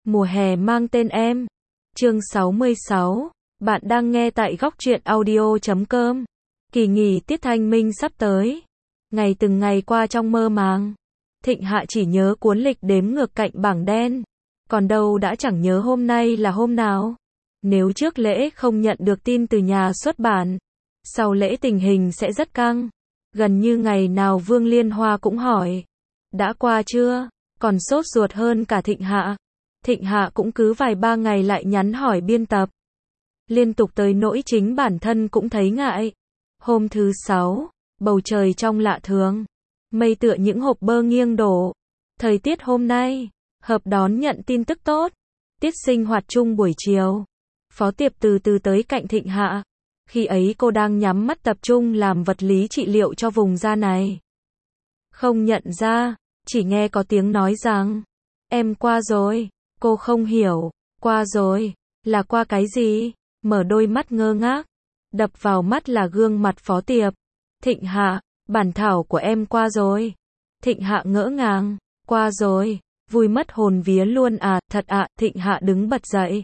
Mùa hè mang tên em. Chương 66. Bạn đang nghe tại góc truyện audio.com. Kỳ nghỉ tiết thanh minh sắp tới. Ngày từng ngày qua trong mơ màng. Thịnh Hạ chỉ nhớ cuốn lịch đếm ngược cạnh bảng đen. Còn đâu đã chẳng nhớ hôm nay là hôm nào. Nếu trước lễ không nhận được tin từ nhà xuất bản, sau lễ tình hình sẽ rất căng. Gần như ngày nào Vương Liên Hoa cũng hỏi. Đã qua chưa? Còn sốt ruột hơn cả Thịnh Hạ. Thịnh Hạ cũng cứ vài ba ngày lại nhắn hỏi biên tập. Liên tục tới nỗi chính bản thân cũng thấy ngại. Hôm thứ 6, bầu trời trong lạ thường. Mây tựa những hộp bơ nghiêng đổ. Thời tiết hôm nay, hợp đón nhận tin tức tốt. Tiết sinh hoạt chung buổi chiều. Phó Tiệp từ từ tới cạnh Thịnh Hạ. Khi ấy cô đang nhắm mắt tập trung làm vật lý trị liệu cho vùng da này. Không nhận ra, chỉ nghe có tiếng nói rằng, em qua rồi. Cô không hiểu, qua rồi, là qua cái gì? Mở đôi mắt ngơ ngác. Đập vào mắt là gương mặt Phó Tiệp. Thịnh Hạ, bản thảo của em qua rồi. Thịnh Hạ ngỡ ngàng, qua rồi, vui mất hồn vía luôn à, thật ạ, Thịnh Hạ đứng bật dậy.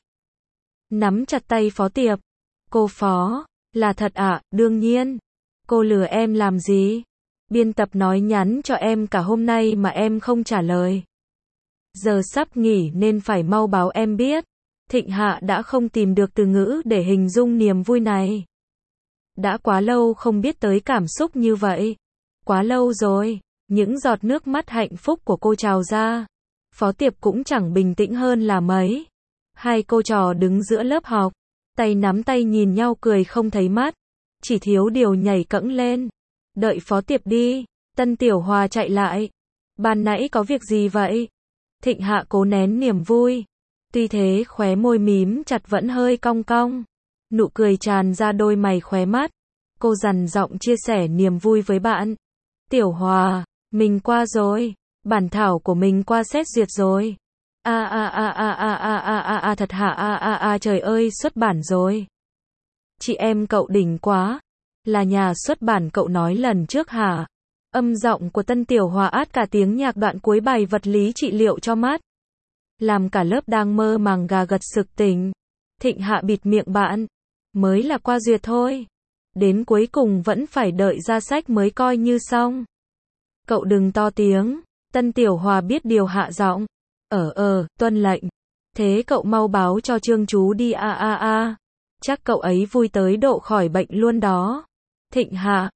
Nắm chặt tay Phó Tiệp. Cô Phó, là thật ạ, đương nhiên. Cô lừa em làm gì? Biên tập nói nhắn cho em cả hôm nay mà em không trả lời. Giờ sắp nghỉ nên phải mau báo em biết. Thịnh Hạ đã không tìm được từ ngữ để hình dung niềm vui này. Đã quá lâu không biết tới cảm xúc như vậy. Quá lâu rồi. Những giọt nước mắt hạnh phúc của cô trào ra. Phó Tiệp cũng chẳng bình tĩnh hơn là mấy. Hai cô trò đứng giữa lớp học. Tay nắm tay nhìn nhau cười không thấy mắt. Chỉ thiếu điều nhảy cẫng lên. Đợi Phó Tiệp đi. Tân Tiểu Hòa chạy lại. Ban nãy có việc gì vậy? Thịnh Hạ cố nén niềm vui. Tuy thế khóe môi mím chặt vẫn hơi cong cong. Nụ cười tràn ra đôi mày khóe mắt. Cô dằn giọng chia sẻ niềm vui với bạn. Tiểu Hòa, mình qua rồi. Bản thảo của mình qua xét duyệt rồi. Thật hả trời ơi xuất bản rồi. Chị em cậu đỉnh quá. Là nhà xuất bản cậu nói lần trước hả? Âm giọng của Tân Tiểu Hòa át cả tiếng nhạc đoạn cuối bài vật lý trị liệu cho mắt. Làm cả lớp đang mơ màng gà gật sực tỉnh. Thịnh Hạ bịt miệng bạn. Mới là qua duyệt thôi. Đến cuối cùng vẫn phải đợi ra sách mới coi như xong. Cậu đừng to tiếng. Tân Tiểu Hòa biết điều hạ giọng. Tuân lệnh. Thế cậu mau báo cho Trương chú đi Chắc cậu ấy vui tới độ khỏi bệnh luôn đó. Thịnh Hạ,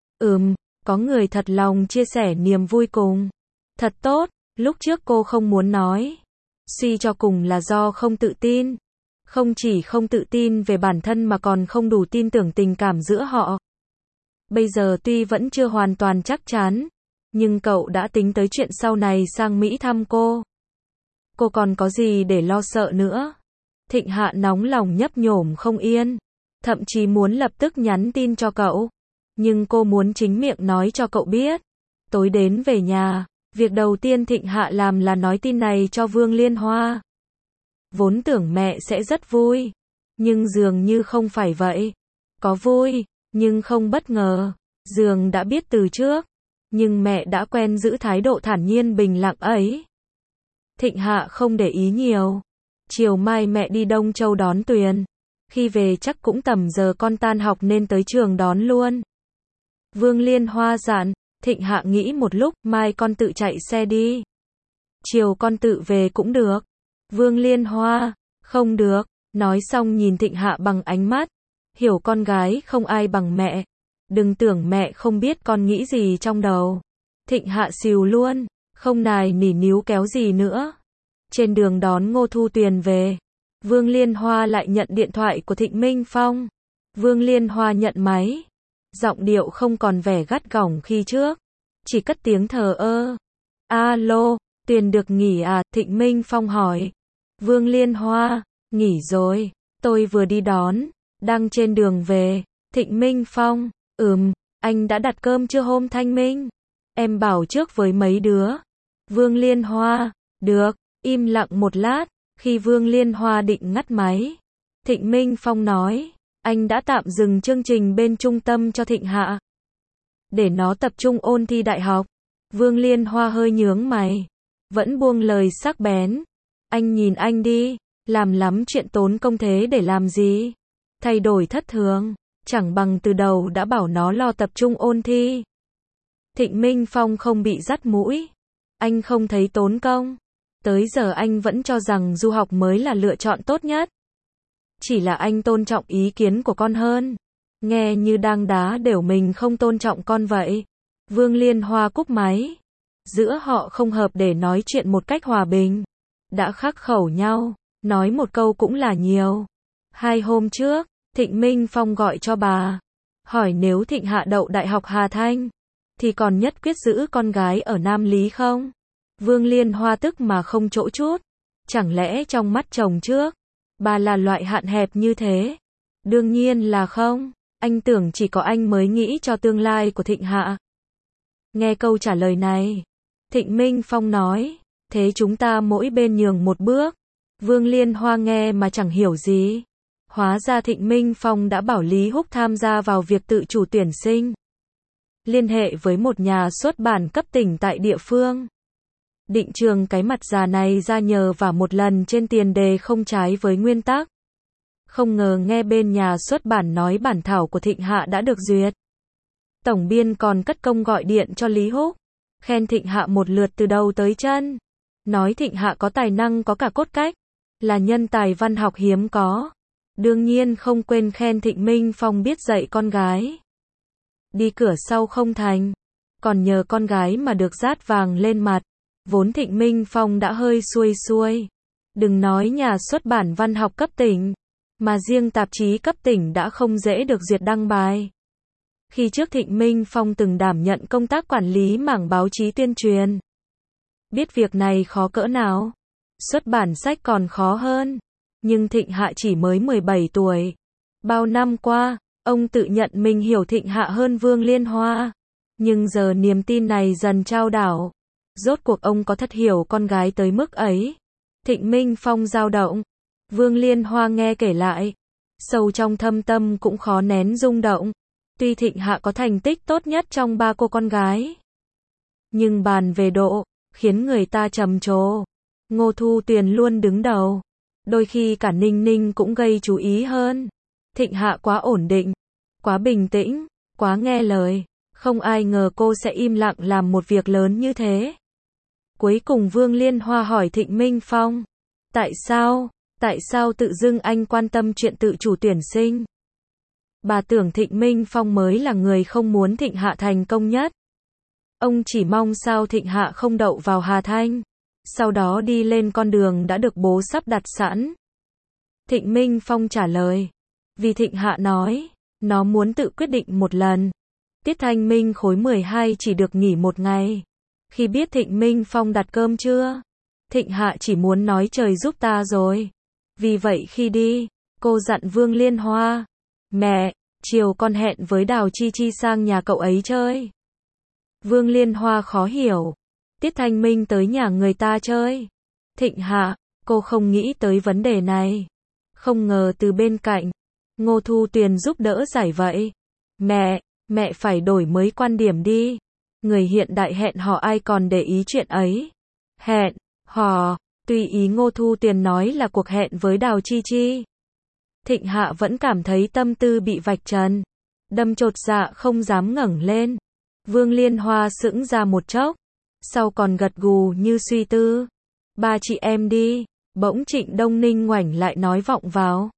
có người thật lòng chia sẻ niềm vui cùng. Thật tốt, lúc trước cô không muốn nói. Suy cho cùng là do không tự tin. Không chỉ không tự tin về bản thân mà còn không đủ tin tưởng tình cảm giữa họ. Bây giờ tuy vẫn chưa hoàn toàn chắc chắn, nhưng cậu đã tính tới chuyện sau này sang Mỹ thăm cô. Cô còn có gì để lo sợ nữa? Thịnh Hạ nóng lòng nhấp nhổm không yên. Thậm chí muốn lập tức nhắn tin cho cậu. Nhưng cô muốn chính miệng nói cho cậu biết. Tối đến về nhà, việc đầu tiên Thịnh Hạ làm là nói tin này cho Vương Liên Hoa. Vốn tưởng mẹ sẽ rất vui. Nhưng dường như không phải vậy. Có vui, nhưng không bất ngờ. Dường đã biết từ trước. Nhưng mẹ đã quen giữ thái độ thản nhiên bình lặng ấy. Thịnh Hạ không để ý nhiều. Chiều mai mẹ đi Đông Châu đón Tuyền. Khi về chắc cũng tầm giờ con tan học nên tới trường đón luôn. Vương Liên Hoa dặn. Thịnh Hạ nghĩ một lúc, mai con tự chạy xe đi. Chiều con tự về cũng được. Vương Liên Hoa, không được. Nói xong nhìn Thịnh Hạ bằng ánh mắt. Hiểu con gái không ai bằng mẹ. Đừng tưởng mẹ không biết con nghĩ gì trong đầu. Thịnh Hạ xìu luôn. Không nài nỉ níu kéo gì nữa. Trên đường đón Ngô Thu Tuyền về. Vương Liên Hoa lại nhận điện thoại của Thịnh Minh Phong. Vương Liên Hoa nhận máy. Giọng điệu không còn vẻ gắt gỏng khi trước. Chỉ cất tiếng thờ ơ. Alo, Tuyền được nghỉ à? Thịnh Minh Phong hỏi. Vương Liên Hoa, nghỉ rồi. Tôi vừa đi đón. Đang trên đường về. Thịnh Minh Phong, anh đã đặt cơm chưa hôm Thanh Minh? Em bảo trước với mấy đứa. Vương Liên Hoa, được. Im lặng một lát. Khi Vương Liên Hoa định ngắt máy, Thịnh Minh Phong nói, anh đã tạm dừng chương trình bên trung tâm cho Thịnh Hạ. Để nó tập trung ôn thi đại học. Vương Liên Hoa hơi nhướng mày. Vẫn buông lời sắc bén. Anh nhìn anh đi, làm lắm chuyện tốn công thế để làm gì? Thay đổi thất thường, chẳng bằng từ đầu đã bảo nó lo tập trung ôn thi. Thịnh Minh Phong không bị dắt mũi. Anh không thấy tốn công. Tới giờ anh vẫn cho rằng du học mới là lựa chọn tốt nhất. Chỉ là anh tôn trọng ý kiến của con hơn. Nghe như đang đá đểu mình không tôn trọng con vậy. Vương Liên Hoa cúp máy. Giữa họ không hợp để nói chuyện một cách hòa bình. Đã khắc khẩu nhau, nói một câu cũng là nhiều. 2 hôm trước, Thịnh Minh Phong gọi cho bà. Hỏi nếu Thịnh Hạ đậu Đại học Hà Thanh, thì còn nhất quyết giữ con gái ở Nam Lý không? Vương Liên Hoa tức mà không chỗ chút. Chẳng lẽ trong mắt chồng trước, bà là loại hạn hẹp như thế? Đương nhiên là không. Anh tưởng chỉ có anh mới nghĩ cho tương lai của Thịnh Hạ. Nghe câu trả lời này, Thịnh Minh Phong nói, thế chúng ta mỗi bên nhường một bước. Vương Liên Hoa nghe mà chẳng hiểu gì. Hóa ra Thịnh Minh Phong đã bảo Lý Húc tham gia vào việc tự chủ tuyển sinh. Liên hệ với một nhà xuất bản cấp tỉnh tại địa phương. Định trường cái mặt già này ra nhờ vả một lần trên tiền đề không trái với nguyên tắc. Không ngờ nghe bên nhà xuất bản nói bản thảo của Thịnh Hạ đã được duyệt. Tổng biên còn cất công gọi điện cho Lý Húc, khen Thịnh Hạ một lượt từ đầu tới chân. Nói Thịnh Hạ có tài năng có cả cốt cách, là nhân tài văn học hiếm có. Đương nhiên không quên khen Thịnh Minh Phong biết dạy con gái. Đi cửa sau không thành, còn nhờ con gái mà được dát vàng lên mặt. Vốn Thịnh Minh Phong đã hơi xuôi xuôi. Đừng nói nhà xuất bản văn học cấp tỉnh, mà riêng tạp chí cấp tỉnh đã không dễ được duyệt đăng bài. Khi trước Thịnh Minh Phong từng đảm nhận công tác quản lý mảng báo chí tuyên truyền. Biết việc này khó cỡ nào. Xuất bản sách còn khó hơn. Nhưng Thịnh Hạ chỉ mới 17 tuổi. Bao năm qua, ông tự nhận mình hiểu Thịnh Hạ hơn Vương Liên Hoa. Nhưng giờ niềm tin này dần trao đảo. Rốt cuộc ông có thật hiểu con gái tới mức ấy? Thịnh Minh Phong dao động. Vương Liên Hoa nghe kể lại. Sâu trong thâm tâm cũng khó nén rung động. Tuy Thịnh Hạ có thành tích tốt nhất trong 3 cô con gái, nhưng bàn về độ, khiến người ta trầm trồ. Ngô Thu Tuyền luôn đứng đầu. Đôi khi cả Ninh Ninh cũng gây chú ý hơn. Thịnh Hạ quá ổn định, quá bình tĩnh, quá nghe lời. Không ai ngờ cô sẽ im lặng làm một việc lớn như thế. Cuối cùng Vương Liên Hoa hỏi Thịnh Minh Phong. Tại sao tự dưng anh quan tâm chuyện tự chủ tuyển sinh? Bà tưởng Thịnh Minh Phong mới là người không muốn Thịnh Hạ thành công nhất. Ông chỉ mong sao Thịnh Hạ không đậu vào Hà Thanh, sau đó đi lên con đường đã được bố sắp đặt sẵn. Thịnh Minh Phong trả lời. Vì Thịnh Hạ nói, nó muốn tự quyết định một lần. Tiết Thanh Minh khối 12 chỉ được nghỉ 1 ngày. Khi biết Thịnh Minh Phong đặt cơm trưa, Thịnh Hạ chỉ muốn nói trời giúp ta rồi. Vì vậy khi đi, cô dặn Vương Liên Hoa. Mẹ, chiều con hẹn với Đào Chi Chi sang nhà cậu ấy chơi. Vương Liên Hoa khó hiểu. Tiết Thanh Minh tới nhà người ta chơi. Thịnh Hạ, cô không nghĩ tới vấn đề này. Không ngờ từ bên cạnh, Ngô Thu Tuyền giúp đỡ giải vậy. Mẹ phải đổi mới quan điểm đi. Người hiện đại hẹn hò ai còn để ý chuyện ấy. Hẹn hò, tùy ý Ngô Thu Tuyền nói là cuộc hẹn với Đào Chi Chi. Thịnh Hạ vẫn cảm thấy tâm tư bị vạch trần. Đâm chột dạ không dám ngẩng lên. Vương Liên Hoa sững ra một chốc. Sau còn gật gù như suy tư. 3 chị em đi. Bỗng Trịnh Đông Ninh ngoảnh lại nói vọng vào.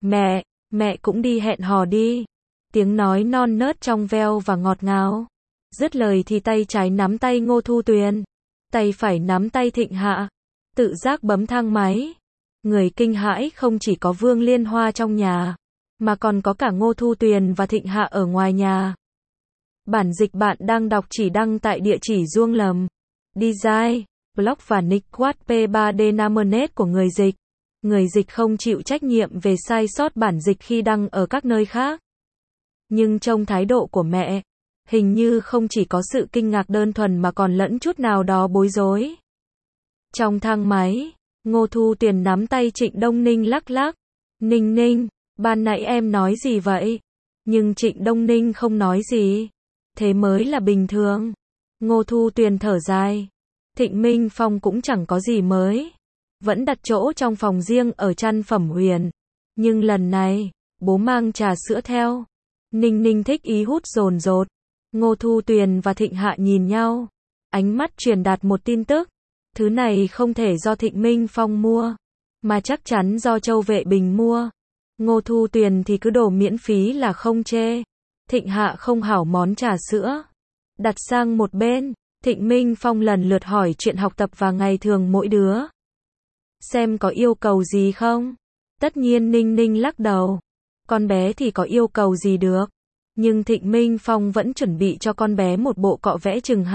Mẹ cũng đi hẹn hò đi. Tiếng nói non nớt trong veo và ngọt ngào. Dứt lời thì tay trái nắm tay Ngô Thu Tuyền. Tay phải nắm tay Thịnh Hạ. Tự giác bấm thang máy. Người kinh hãi không chỉ có Vương Liên Hoa trong nhà, mà còn có cả Ngô Thu Tuyền và Thịnh Hạ ở ngoài nhà. Bản dịch bạn đang đọc chỉ đăng tại địa chỉ Duông Lầm. Design, blog và nick quát P3D Namernet của người dịch. Người dịch không chịu trách nhiệm về sai sót bản dịch khi đăng ở các nơi khác. Nhưng trong thái độ của mẹ, hình như không chỉ có sự kinh ngạc đơn thuần mà còn lẫn chút nào đó bối rối. Trong thang máy, Ngô Thu Tuyền nắm tay Trịnh Đông Ninh lắc lắc. Ninh, ban nãy em nói gì vậy? Nhưng Trịnh Đông Ninh không nói gì. Thế mới là bình thường. Ngô Thu Tuyền thở dài. Thịnh Minh Phong cũng chẳng có gì mới. vẫn đặt chỗ trong phòng riêng ở Trăn Phẩm Huyền. Nhưng lần này, bố mang trà sữa theo. Ninh Ninh thích ý hút dồn dột. Ngô Thu Tuyền và Thịnh Hạ nhìn nhau. Ánh mắt truyền đạt một tin tức. Thứ này không thể do Thịnh Minh Phong mua, mà chắc chắn do Châu Vệ Bình mua. Ngô Thu Tuyền thì cứ đổ miễn phí là không chê. Thịnh Hạ không hảo món trà sữa. Đặt sang một bên, Thịnh Minh Phong lần lượt hỏi chuyện học tập và ngày thường mỗi đứa. Xem có yêu cầu gì không? Tất nhiên Ninh Ninh lắc đầu. Con bé thì có yêu cầu gì được. Nhưng Thịnh Minh Phong vẫn chuẩn bị cho con bé một bộ cọ vẽ chừng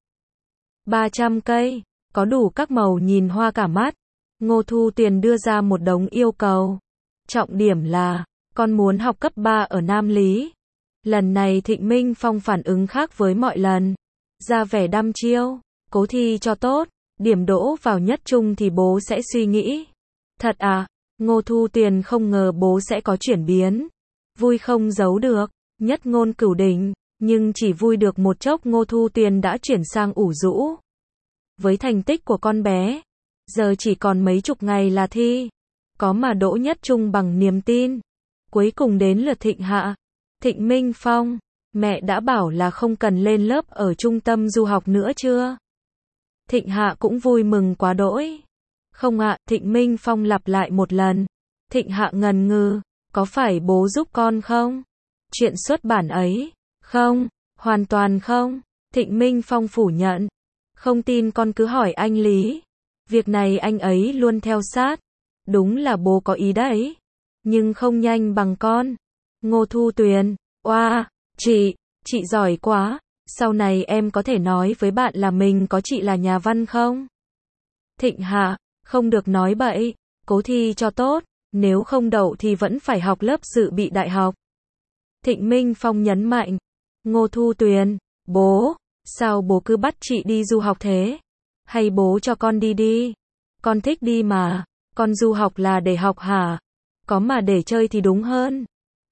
200-300 cây, có đủ các màu nhìn hoa cả mắt. Ngô Thu Tuyền đưa ra một đống yêu cầu. Trọng điểm là, con muốn học cấp 3 ở Nam Lý. Lần này Thịnh Minh Phong phản ứng khác với mọi lần. Ra vẻ đăm chiêu, cố thi cho tốt, điểm đỗ vào nhất trung thì bố sẽ suy nghĩ. Thật à? Ngô Thu Tuyền không ngờ bố sẽ có chuyển biến. Vui không giấu được, nhất ngôn cửu đỉnh, nhưng chỉ vui được một chốc Ngô Thu Tuyền đã chuyển sang ủ rũ. Với thành tích của con bé, giờ chỉ còn mấy chục ngày là thi. Có mà đỗ nhất trung bằng niềm tin. Cuối cùng đến lượt Thịnh Hạ. Thịnh Minh Phong, mẹ đã bảo là không cần lên lớp ở trung tâm du học nữa chưa? Thịnh Hạ cũng vui mừng quá đỗi. Không ạ, Thịnh Minh Phong lặp lại một lần. Thịnh Hạ ngần ngừ, có phải bố giúp con không? Chuyện xuất bản ấy, không, hoàn toàn không. Thịnh Minh Phong phủ nhận. Không tin con cứ hỏi anh Lý. Việc này anh ấy luôn theo sát. Đúng là bố có ý đấy. Nhưng không nhanh bằng con. Ngô Thu Tuyền, oa, chị giỏi quá. Sau này em có thể nói với bạn là mình có chị là nhà văn không? Thịnh Hạ, không được nói bậy. Cố thi cho tốt. Nếu không đậu thì vẫn phải học lớp dự bị đại học. Thịnh Minh Phong nhấn mạnh. Ngô Thu Tuyền, bố, sao bố cứ bắt chị đi du học thế? Hay bố cho con đi đi? Con thích đi mà. Con du học là để học hả? Có mà để chơi thì đúng hơn.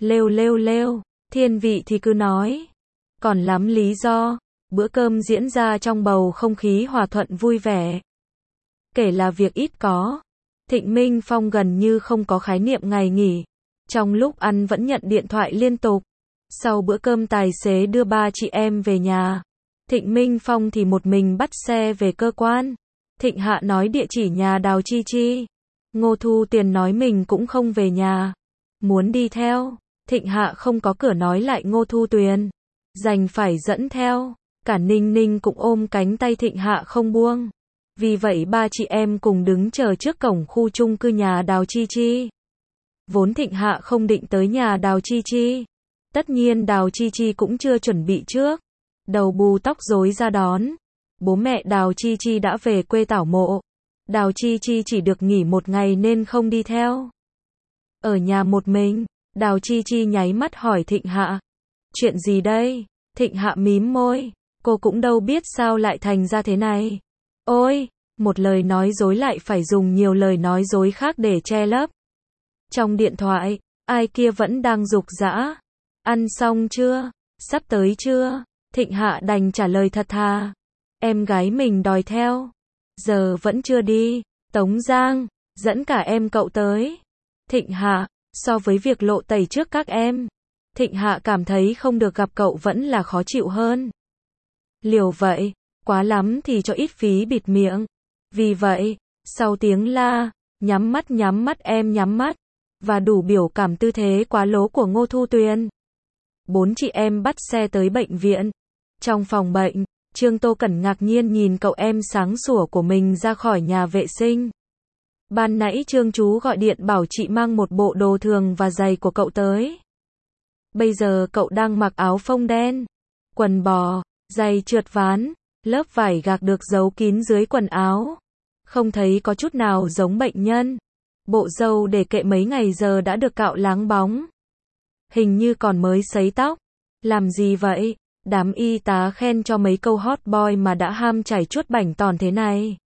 Lêu, thiên vị thì cứ nói. Còn lắm lý do. Bữa cơm diễn ra trong bầu không khí hòa thuận vui vẻ. Kể là việc ít có. Thịnh Minh Phong gần như không có khái niệm ngày nghỉ. Trong lúc ăn vẫn nhận điện thoại liên tục. Sau bữa cơm tài xế đưa ba chị em về nhà. Thịnh Minh Phong thì một mình bắt xe về cơ quan. Thịnh Hạ nói địa chỉ nhà Đào Chi Chi. Ngô Thu Tuyền nói mình cũng không về nhà. Muốn đi theo. Thịnh Hạ không có cửa nói lại Ngô Thu Tuyền. Đành phải dẫn theo. Cả Ninh Ninh cũng ôm cánh tay Thịnh Hạ không buông. Vì vậy ba chị em cùng đứng chờ trước cổng khu chung cư nhà Đào Chi Chi. Vốn Thịnh Hạ không định tới nhà Đào Chi Chi. Tất nhiên Đào Chi Chi cũng chưa chuẩn bị trước. Đầu bù tóc rối ra đón. Bố mẹ Đào Chi Chi đã về quê tảo mộ. Đào Chi Chi chỉ được nghỉ một ngày nên không đi theo. Ở nhà một mình, Đào Chi Chi nháy mắt hỏi Thịnh Hạ. Chuyện gì đây? Thịnh Hạ mím môi. Cô cũng đâu biết sao lại thành ra thế này. Ôi, một lời nói dối lại phải dùng nhiều lời nói dối khác để che lấp. Trong điện thoại, ai kia vẫn đang giục giã. Ăn xong chưa? Sắp tới chưa? Thịnh Hạ đành trả lời thật thà. Em gái mình đòi theo. Giờ vẫn chưa đi. Tống Giang, dẫn cả em cậu tới. Thịnh Hạ, so với việc lộ tẩy trước các em, Thịnh Hạ cảm thấy không được gặp cậu vẫn là khó chịu hơn. Liều vậy, quá lắm thì cho ít phí bịt miệng. Vì vậy, sau tiếng la, nhắm mắt em nhắm mắt, và đủ biểu cảm tư thế quá lố của Ngô Thu Tuyền. Bốn chị em bắt xe tới bệnh viện. Trong phòng bệnh, Trương Tô Cẩn ngạc nhiên nhìn cậu em sáng sủa của mình ra khỏi nhà vệ sinh. Ban nãy Trương chú gọi điện bảo chị mang một bộ đồ thường và giày của cậu tới. Bây giờ cậu đang mặc áo phông đen, quần bò, giày trượt ván, lớp vải gạc được giấu kín dưới quần áo. Không thấy có chút nào giống bệnh nhân. Bộ râu để kệ mấy ngày giờ đã được cạo láng bóng. Hình như còn mới sấy tóc. Làm gì vậy? Đám y tá khen cho mấy câu hot boy mà đã ham chảy chuốt bảnh tòn thế này.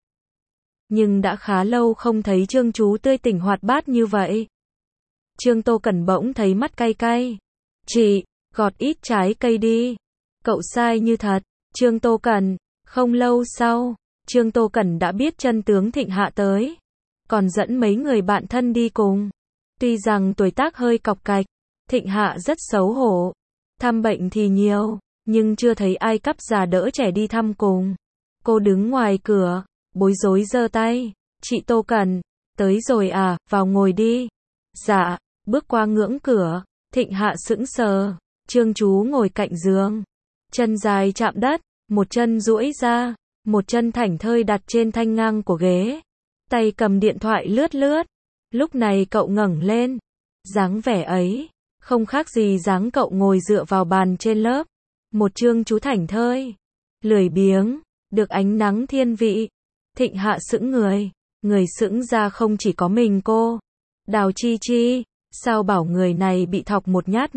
Nhưng đã khá lâu không thấy Trương chú tươi tỉnh hoạt bát như vậy. Trương Tô Cẩn bỗng thấy mắt cay cay. Chị, gọt ít trái cây đi. Cậu sai như thật. Trương Tô Cẩn. Không lâu sau, Trương Tô Cẩn đã biết chân tướng Thịnh Hạ tới. còn dẫn mấy người bạn thân đi cùng. Tuy rằng tuổi tác hơi cọc cạch, Thịnh Hạ rất xấu hổ. Thăm bệnh thì nhiều, nhưng chưa thấy ai cắp già đỡ trẻ đi thăm cùng. Cô đứng ngoài cửa, bối rối giơ tay. Chị Tô Cẩn, tới rồi à, vào ngồi đi. Dạ, bước qua ngưỡng cửa, Thịnh Hạ sững sờ. Trương Chú ngồi cạnh giường. Chân dài chạm đất, một chân duỗi ra, một chân thảnh thơi đặt trên thanh ngang của ghế. Tay cầm điện thoại lướt lướt. Lúc này cậu ngẩng lên. Dáng vẻ ấy, không khác gì dáng cậu ngồi dựa vào bàn trên lớp. Một Trương Chú thảnh thơi, lười biếng, được ánh nắng thiên vị. Thịnh Hạ sững người. Người sững ra không chỉ có mình cô. Đào Chi Chi, sao bảo người này bị thọc một nhát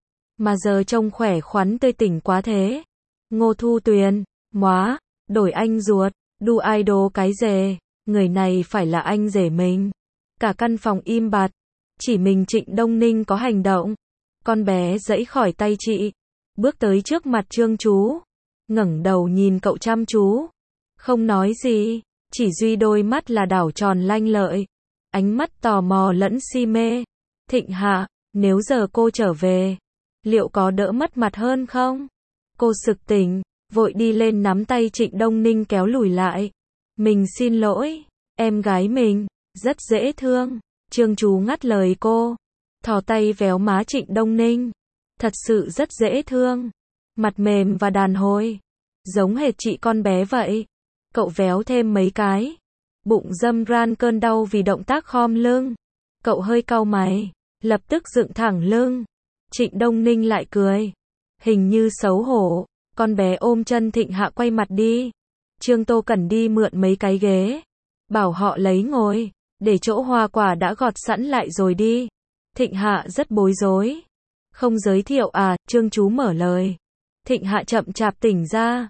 mà giờ trông khỏe khoắn tươi tỉnh quá thế. Ngô Thu Tuyền, móa, đổi anh ruột, đu idol cái rề, người này phải là anh rể mình. Cả căn phòng im bặt, chỉ mình Trịnh Đông Ninh có hành động. Con bé giãy khỏi tay chị, bước tới trước mặt Trương Chú, ngẩng đầu nhìn cậu chăm chú, không nói gì, chỉ duy đôi mắt là đảo tròn lanh lợi, ánh mắt tò mò lẫn si mê. Thịnh Hạ, nếu giờ cô trở về, liệu có đỡ mất mặt hơn không? Cô sực tỉnh, vội đi lên nắm tay Trịnh Đông Ninh kéo lùi lại. Mình xin lỗi, em gái mình, rất dễ thương. Trương Chú ngắt lời cô, thò tay véo má Trịnh Đông Ninh. Thật sự rất dễ thương, mặt mềm và đàn hồi, giống hệt chị con bé vậy. Cậu véo thêm mấy cái, bụng dâm ran cơn đau vì động tác khom lưng. Cậu hơi cau mày, lập tức dựng thẳng lưng. Trịnh Đông Ninh lại cười, hình như xấu hổ. Con bé ôm chân Thịnh Hạ quay mặt đi. Trương Tô Cẩn đi mượn mấy cái ghế, bảo họ lấy ngồi, để chỗ hoa quả đã gọt sẵn lại rồi đi. Thịnh Hạ rất bối rối. Không giới thiệu à? Trương Chú mở lời. Thịnh Hạ chậm chạp tỉnh ra.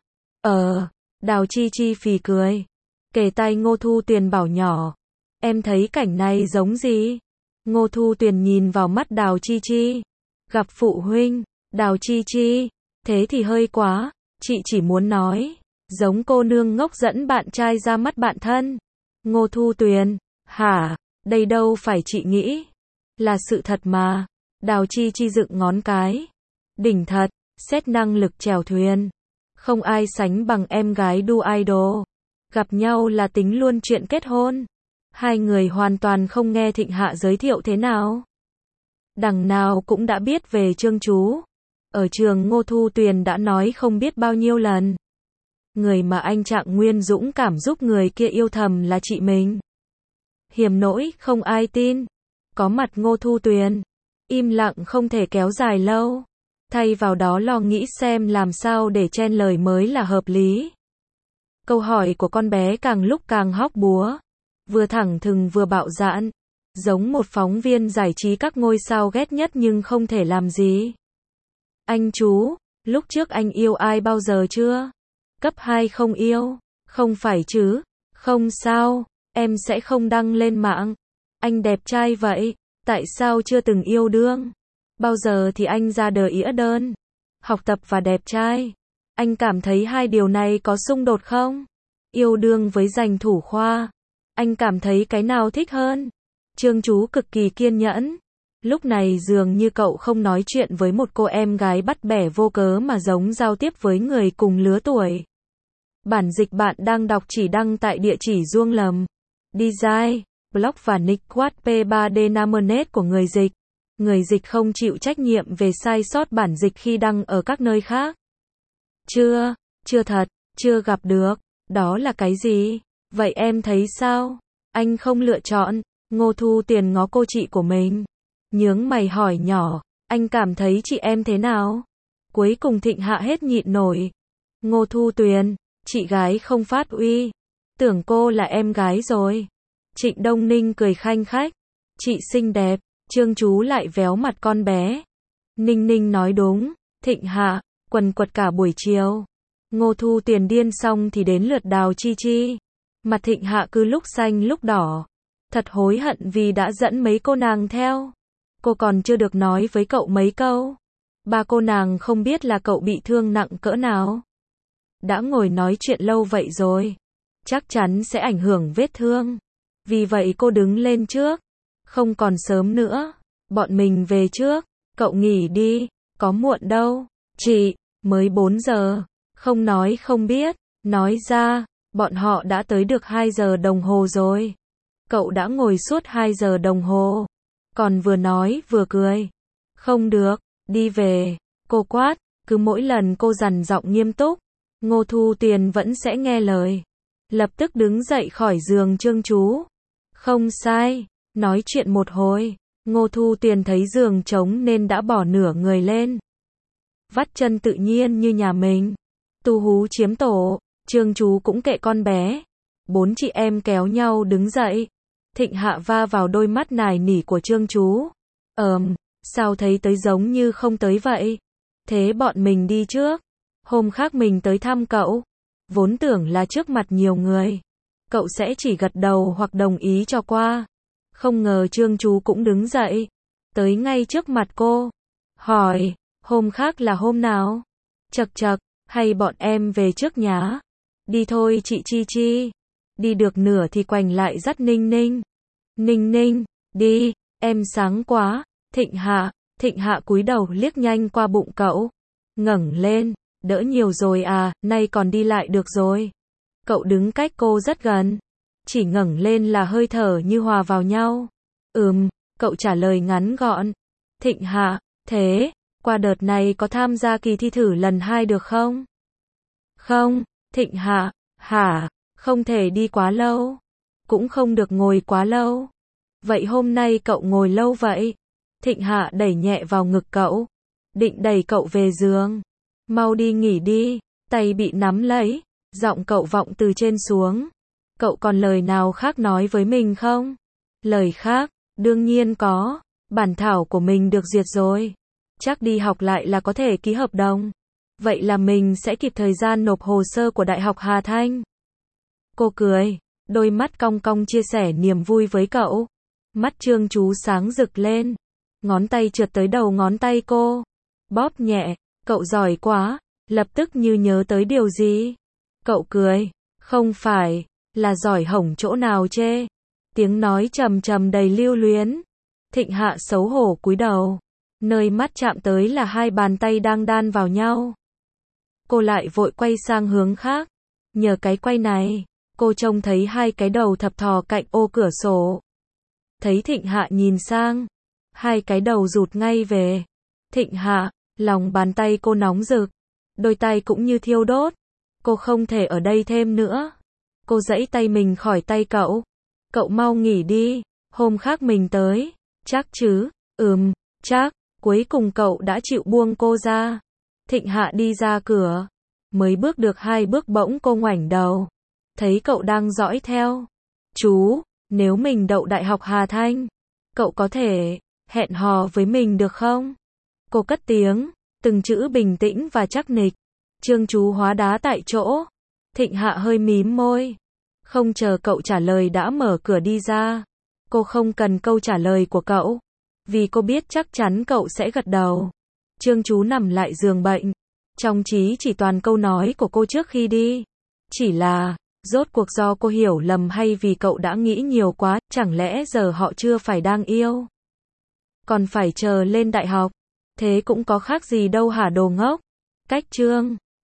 Đào Chi Chi phì cười, kề tay Ngô Thu Tuyền bảo nhỏ, em thấy cảnh này giống gì? Ngô Thu Tuyền nhìn vào mắt Đào Chi Chi. Gặp phụ huynh. Đào Chi Chi, thế thì hơi quá, chị chỉ muốn nói, giống cô nương ngốc dẫn bạn trai ra mắt bạn thân. Ngô Thu Tuyền, hả, đây đâu phải chị nghĩ, là sự thật mà. Đào Chi Chi dựng ngón cái. Đỉnh thật, xét năng lực chèo thuyền. Không ai sánh bằng em gái đu idol. Gặp nhau là tính luôn chuyện kết hôn. Hai người hoàn toàn không nghe Thịnh Hạ giới thiệu thế nào. Đằng nào cũng đã biết về Trương Chú. Ở trường Ngô Thu Tuyền đã nói không biết bao nhiêu lần. Người mà anh Trạng Nguyên dũng cảm giúp người kia yêu thầm là chị mình. Hiểm nỗi không ai tin. Có mặt Ngô Thu Tuyền, im lặng không thể kéo dài lâu. Thay vào đó lo nghĩ xem làm sao để chen lời mới là hợp lý. Câu hỏi của con bé càng lúc càng hóc búa. Vừa thẳng thừng vừa bạo dạn. Giống một phóng viên giải trí các ngôi sao ghét nhất nhưng không thể làm gì. Anh chú, lúc trước anh yêu ai bao giờ chưa? Cấp 2 không yêu. Không phải chứ? Không sao, em sẽ không đăng lên mạng. Anh đẹp trai vậy, tại sao chưa từng yêu đương? Bao giờ thì anh ra đời ĩa đơn? Học tập và đẹp trai. Anh cảm thấy hai điều này có xung đột không? Yêu đương với giành thủ khoa. Anh cảm thấy cái nào thích hơn? Trương Chú cực kỳ kiên nhẫn. Lúc này dường như cậu không nói chuyện với một cô em gái bắt bẻ vô cớ mà giống giao tiếp với người cùng lứa tuổi. Bản dịch bạn đang đọc chỉ đăng tại địa chỉ Duông Lầm. Design, blog và nick Wattpad Namenet của người dịch. Người dịch không chịu trách nhiệm về sai sót bản dịch khi đăng ở các nơi khác. Chưa thật, chưa gặp được. Đó là cái gì? Vậy em thấy sao? Anh không lựa chọn. Ngô Thu Tuyền ngó cô chị của mình. Nhướng mày hỏi nhỏ, anh cảm thấy chị em thế nào? Cuối cùng Thịnh Hạ hết nhịn nổi. Ngô Thu Tuyền, chị gái không phát uy. Tưởng cô là em gái rồi. Trịnh Đông Ninh cười khanh khách. Chị xinh đẹp. Trương Chú lại véo mặt con bé. Ninh Ninh nói đúng. Thịnh Hạ, quần quật cả buổi chiều. Ngô Thu Tuyền điên xong thì đến lượt Đào Chi Chi. Mặt Thịnh Hạ cứ lúc xanh lúc đỏ. Thật hối hận vì đã dẫn mấy cô nàng theo. Cô còn chưa được nói với cậu mấy câu. Ba cô nàng không biết là cậu bị thương nặng cỡ nào. Đã ngồi nói chuyện lâu vậy rồi, chắc chắn sẽ ảnh hưởng vết thương. Vì vậy cô đứng lên trước. Không còn sớm nữa. Bọn mình về trước. Cậu nghỉ đi. Có muộn đâu. Chị, mới 4 giờ. Không nói không biết. Nói ra, bọn họ đã tới được 2 giờ đồng hồ rồi. Cậu đã ngồi suốt 2 giờ đồng hồ. Còn vừa nói vừa cười. Không được, đi về. Cô quát, cứ mỗi lần cô dằn giọng nghiêm túc, Ngô Thu Tiền vẫn sẽ nghe lời. Lập tức đứng dậy khỏi giường Trương Chú. Không sai, nói chuyện một hồi, Ngô Thu Tiền thấy giường trống nên đã bỏ nửa người lên. Vắt chân tự nhiên như nhà mình. Tu hú chiếm tổ, Trương Chú cũng kệ con bé. 4 chị em kéo nhau đứng dậy. Thịnh Hạ va vào đôi mắt nài nỉ của Trương Chú. Sao thấy tới giống như không tới vậy? Thế bọn mình đi trước. Hôm khác mình tới thăm cậu. Vốn tưởng là trước mặt nhiều người, cậu sẽ chỉ gật đầu hoặc đồng ý cho qua. Không ngờ Trương Chú cũng đứng dậy. Tới ngay trước mặt cô. Hỏi, hôm khác là hôm nào? Chậc chậc, hay bọn em về trước nhá? Đi thôi chị Chi Chi. Đi được nửa thì quành lại dắt Ninh Ninh. Ninh Ninh, đi, em sáng quá. Thịnh Hạ cúi đầu liếc nhanh qua bụng cậu. Ngẩng lên, đỡ nhiều rồi à, nay còn đi lại được rồi. Cậu đứng cách cô rất gần. Chỉ ngẩng lên là hơi thở như hòa vào nhau. Cậu trả lời ngắn gọn. Thịnh Hạ, thế, qua đợt này có tham gia kỳ thi thử lần 2 được không? Không, Thịnh Hạ, hả, không thể đi quá lâu. Cũng không được ngồi quá lâu. Vậy hôm nay cậu ngồi lâu vậy? Thịnh Hạ đẩy nhẹ vào ngực cậu. Định đẩy cậu về giường. Mau đi nghỉ đi. Tay bị nắm lấy. Giọng cậu vọng từ trên xuống. Cậu còn lời nào khác nói với mình không? Lời khác, đương nhiên có. Bản thảo của mình được duyệt rồi. Chắc đi học lại là có thể ký hợp đồng. Vậy là mình sẽ kịp thời gian nộp hồ sơ của Đại học Hà Thanh. Cô cười. Đôi mắt cong cong chia sẻ niềm vui với cậu. Mắt Trương Chú sáng rực lên. Ngón tay trượt tới đầu ngón tay cô. Bóp nhẹ. Cậu giỏi quá. Lập tức như nhớ tới điều gì. Cậu cười. Không phải. Là giỏi hổng chỗ nào chê. Tiếng nói trầm trầm đầy lưu luyến. Thịnh Hạ xấu hổ cúi đầu. Nơi mắt chạm tới là 2 bàn tay đang đan vào nhau. Cô lại vội quay sang hướng khác. Nhờ cái quay này, cô trông thấy 2 cái đầu thập thò cạnh ô cửa sổ. Thấy Thịnh Hạ nhìn sang, 2 cái đầu rụt ngay về. Thịnh Hạ, lòng bàn tay cô nóng rực. Đôi tay cũng như thiêu đốt. Cô không thể ở đây thêm nữa. Cô giãy tay mình khỏi tay cậu. Cậu mau nghỉ đi, hôm khác mình tới. Chắc chứ? Chắc. Cuối cùng cậu đã chịu buông cô ra. Thịnh Hạ đi ra cửa. Mới bước được 2 bước bỗng cô ngoảnh đầu. Thấy cậu đang dõi theo. Chú, nếu mình đậu Đại học Hà Thanh, cậu có thể hẹn hò với mình được không? Cô cất tiếng, từng chữ bình tĩnh và chắc nịch. Trương Chú hóa đá tại chỗ. Thịnh Hạ hơi mím môi. Không chờ cậu trả lời đã mở cửa đi ra. Cô không cần câu trả lời của cậu. Vì cô biết chắc chắn cậu sẽ gật đầu. Trương Chú nằm lại giường bệnh. Trong trí chỉ toàn câu nói của cô trước khi đi. Chỉ là, rốt cuộc do cô hiểu lầm hay vì cậu đã nghĩ nhiều quá, chẳng lẽ giờ họ chưa phải đang yêu? Còn phải chờ lên đại học. Thế cũng có khác gì đâu hả đồ ngốc? Cách chương